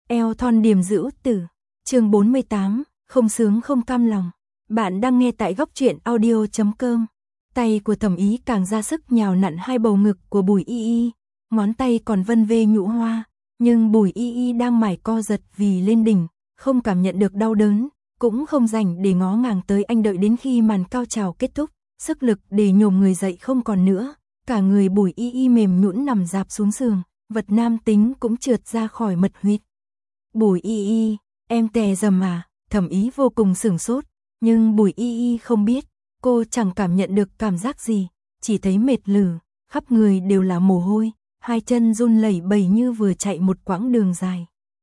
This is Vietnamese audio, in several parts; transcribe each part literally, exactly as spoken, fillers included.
Eo thon điềm dữ tử. Chương bốn mươi tám, không sướng không cam lòng. Bạn đang nghe tại góc truyện audio chấm com. Tay của Thẩm Ý càng ra sức nhào nặn hai bầu ngực của Bùi Y Y, ngón tay còn vân vê nhũ hoa, nhưng Bùi Y Y đang mải co giật vì lên đỉnh, không cảm nhận được đau đớn, cũng không rảnh để ngó ngàng tới anh. Đợi đến khi màn cao trào kết thúc, sức lực để nhổm người dậy không còn nữa, cả người Bùi Y Y mềm nhũn nằm rạp xuống giường, vật nam tính cũng trượt ra khỏi mật huyệt. Bùi Y Y, em tè dầm à? Thẩm Ý vô cùng sửng sốt, nhưng Bùi Y Y không biết, cô chẳng cảm nhận được cảm giác gì, chỉ thấy mệt lử, khắp người đều là mồ hôi, hai chân run lẩy bẩy như vừa chạy một quãng đường dài.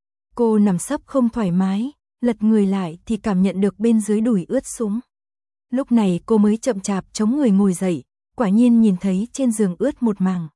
Cô nằm sấp không thoải mái, lật người lại thì cảm nhận được bên dưới đùi ướt sũng. Lúc này cô mới chậm chạp chống người ngồi dậy, quả nhiên nhìn thấy trên giường ướt một mảng.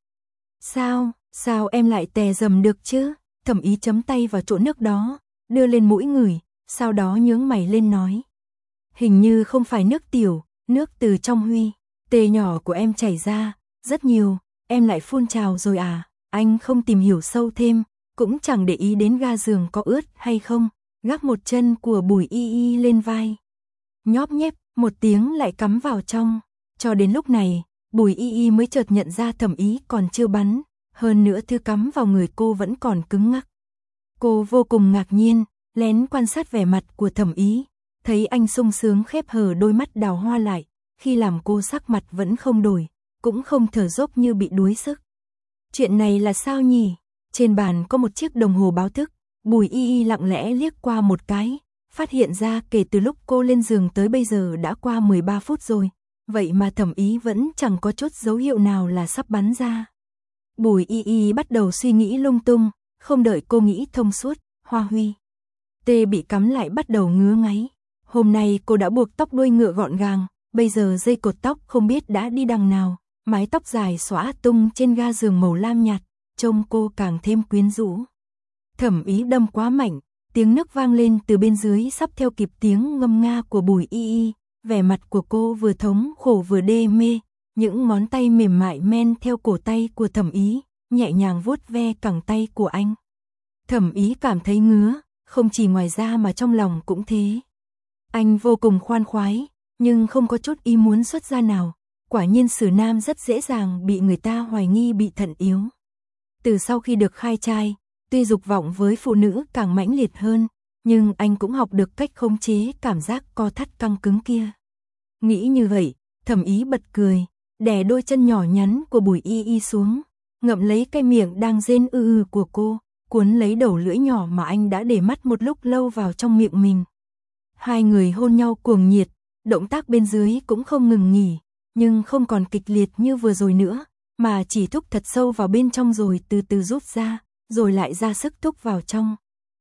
Sao, sao em lại tè dầm được chứ? Thẩm Ý chấm tay vào chỗ nước đó, đưa lên mũi ngửi, sau đó nhướng mày lên nói. Hình như không phải nước tiểu, nước từ trong huy, tê nhỏ của em chảy ra, rất nhiều, em lại phun trào rồi à? Anh không tìm hiểu sâu thêm, cũng chẳng để ý đến ga giường có ướt hay không, gác một chân của Bùi Y Y lên vai. Nhóp nhép, một tiếng lại cắm vào trong, cho đến lúc này, Bùi Y Y mới chợt nhận ra Thẩm Ý còn chưa bắn, hơn nữa thứ cắm vào người cô vẫn còn cứng ngắc. Cô vô cùng ngạc nhiên, lén quan sát vẻ mặt của Thẩm Ý, thấy anh sung sướng khép hờ đôi mắt đào hoa lại, khi làm cô sắc mặt vẫn không đổi, cũng không thở dốc như bị đuối sức. Chuyện này là sao nhỉ? Trên bàn có một chiếc đồng hồ báo thức, Bùi Y Y lặng lẽ liếc qua một cái, phát hiện ra kể từ lúc cô lên giường tới bây giờ đã qua mười ba phút rồi, vậy mà Thẩm Ý vẫn chẳng có chút dấu hiệu nào là sắp bắn ra. Bùi Y Y bắt đầu suy nghĩ lung tung, không đợi cô nghĩ thông suốt, Hoa Huy tê bị cắm lại bắt đầu ngứa ngáy. Hôm nay cô đã buộc tóc đuôi ngựa gọn gàng, bây giờ dây cột tóc không biết đã đi đằng nào, mái tóc dài xõa tung trên ga giường màu lam nhạt, trông cô càng thêm quyến rũ. Thẩm Ý đâm quá mạnh, tiếng nước vang lên từ bên dưới sắp theo kịp tiếng ngâm nga của Bùi Y Y, vẻ mặt của cô vừa thống khổ vừa đê mê, những ngón tay mềm mại men theo cổ tay của Thẩm Ý, nhẹ nhàng vuốt ve cẳng tay của anh. Thẩm Ý cảm thấy ngứa, không chỉ ngoài da mà trong lòng cũng thế. Anh vô cùng khoan khoái, nhưng không có chút ý muốn xuất ra nào, quả nhiên xử nam rất dễ dàng bị người ta hoài nghi bị thận yếu. Từ sau khi được khai trai, tuy dục vọng với phụ nữ càng mãnh liệt hơn, nhưng anh cũng học được cách khống chế cảm giác co thắt căng cứng kia. Nghĩ như vậy, Thẩm Ý bật cười, đè đôi chân nhỏ nhắn của Bùi Y Y xuống, ngậm lấy cái miệng đang rên ư ư của cô, cuốn lấy đầu lưỡi nhỏ mà anh đã để mắt một lúc lâu vào trong miệng mình. Hai người hôn nhau cuồng nhiệt, động tác bên dưới cũng không ngừng nghỉ, nhưng không còn kịch liệt như vừa rồi nữa, mà chỉ thúc thật sâu vào bên trong rồi từ từ rút ra, rồi lại ra sức thúc vào trong.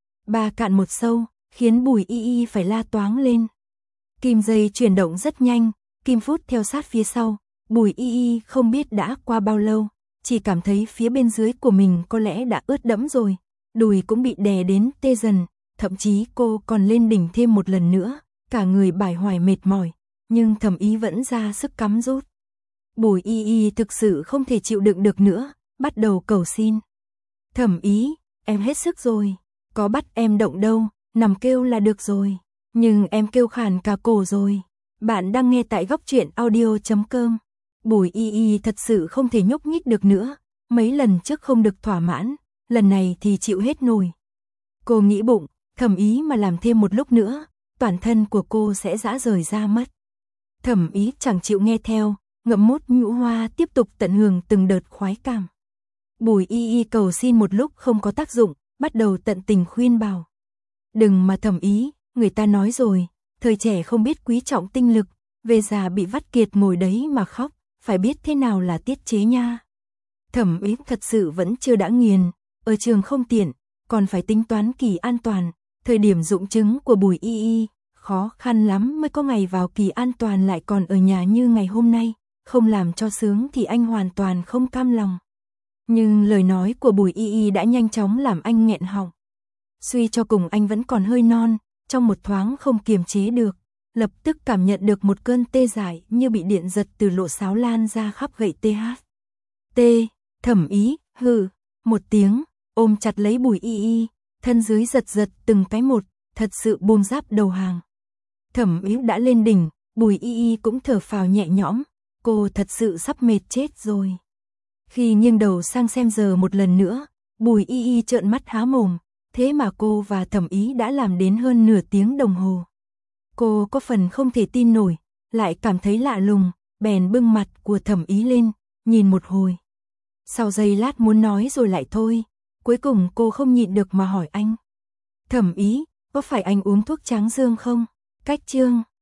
Ba cạn một sâu, khiến Bùi Y Y phải la toáng lên. Kim dây chuyển động rất nhanh, kim phút theo sát phía sau, Bùi Y Y không biết đã qua bao lâu, chỉ cảm thấy phía bên dưới của mình có lẽ đã ướt đẫm rồi, đùi cũng bị đè đến tê dần, thậm chí cô còn lên đỉnh thêm một lần nữa, cả người bải hoài mệt mỏi, nhưng Thẩm Ý vẫn ra sức cắm rút. Bùi Y Y thực sự không thể chịu đựng được nữa, bắt đầu cầu xin. Thẩm Ý, em hết sức rồi, có bắt em động đâu, nằm kêu là được rồi, nhưng em kêu khàn cả cổ rồi. Bạn đang nghe tại góc truyện audio chấm com. Bùi Y Y thật sự không thể nhúc nhích được nữa, mấy lần trước không được thỏa mãn, lần này thì chịu hết nổi. Cô nghĩ bụng, Thẩm Ý mà làm thêm một lúc nữa, toàn thân của cô sẽ rã rời ra mất. Thẩm Ý chẳng chịu nghe theo, ngậm mút nhũ hoa tiếp tục tận hưởng từng đợt khoái cảm. Bùi Y Y cầu xin một lúc không có tác dụng, bắt đầu tận tình khuyên bảo. Đừng mà Thẩm Ý, người ta nói rồi, thời trẻ không biết quý trọng tinh lực, về già bị vắt kiệt ngồi đấy mà khóc, phải biết thế nào là tiết chế nha. Thẩm Ý thật sự vẫn chưa đã nghiền, ở trường không tiện, còn phải tính toán kỳ an toàn, thời điểm dụng chứng của Bùi Y Y, khó khăn lắm mới có ngày vào kỳ an toàn lại còn ở nhà như ngày hôm nay, không làm cho sướng thì anh hoàn toàn không cam lòng. Nhưng lời nói của Bùi Y Y đã nhanh chóng làm anh nghẹn họng. Suy cho cùng anh vẫn còn hơi non, trong một thoáng không kiềm chế được, lập tức cảm nhận được một cơn tê dại như bị điện giật từ lỗ sáo lan ra khắp gậy tê hát. Tê, Thẩm Ý, hừ, một tiếng, ôm chặt lấy Bùi Y Y, thân dưới giật giật từng cái một, thật sự buông giáp đầu hàng. Thẩm Ý đã lên đỉnh, Bùi Y Y cũng thở phào nhẹ nhõm, cô thật sự sắp mệt chết rồi. Khi nghiêng đầu sang xem giờ một lần nữa, Bùi Y Y trợn mắt há mồm, thế mà cô và Thẩm Ý đã làm đến hơn nửa tiếng đồng hồ. Cô có phần không thể tin nổi, lại cảm thấy lạ lùng, bèn bưng mặt của Thẩm Ý lên, nhìn một hồi. Sau giây lát muốn nói rồi lại thôi, cuối cùng cô không nhịn được mà hỏi anh. Thẩm Ý, có phải anh uống thuốc tráng dương không? Cách chương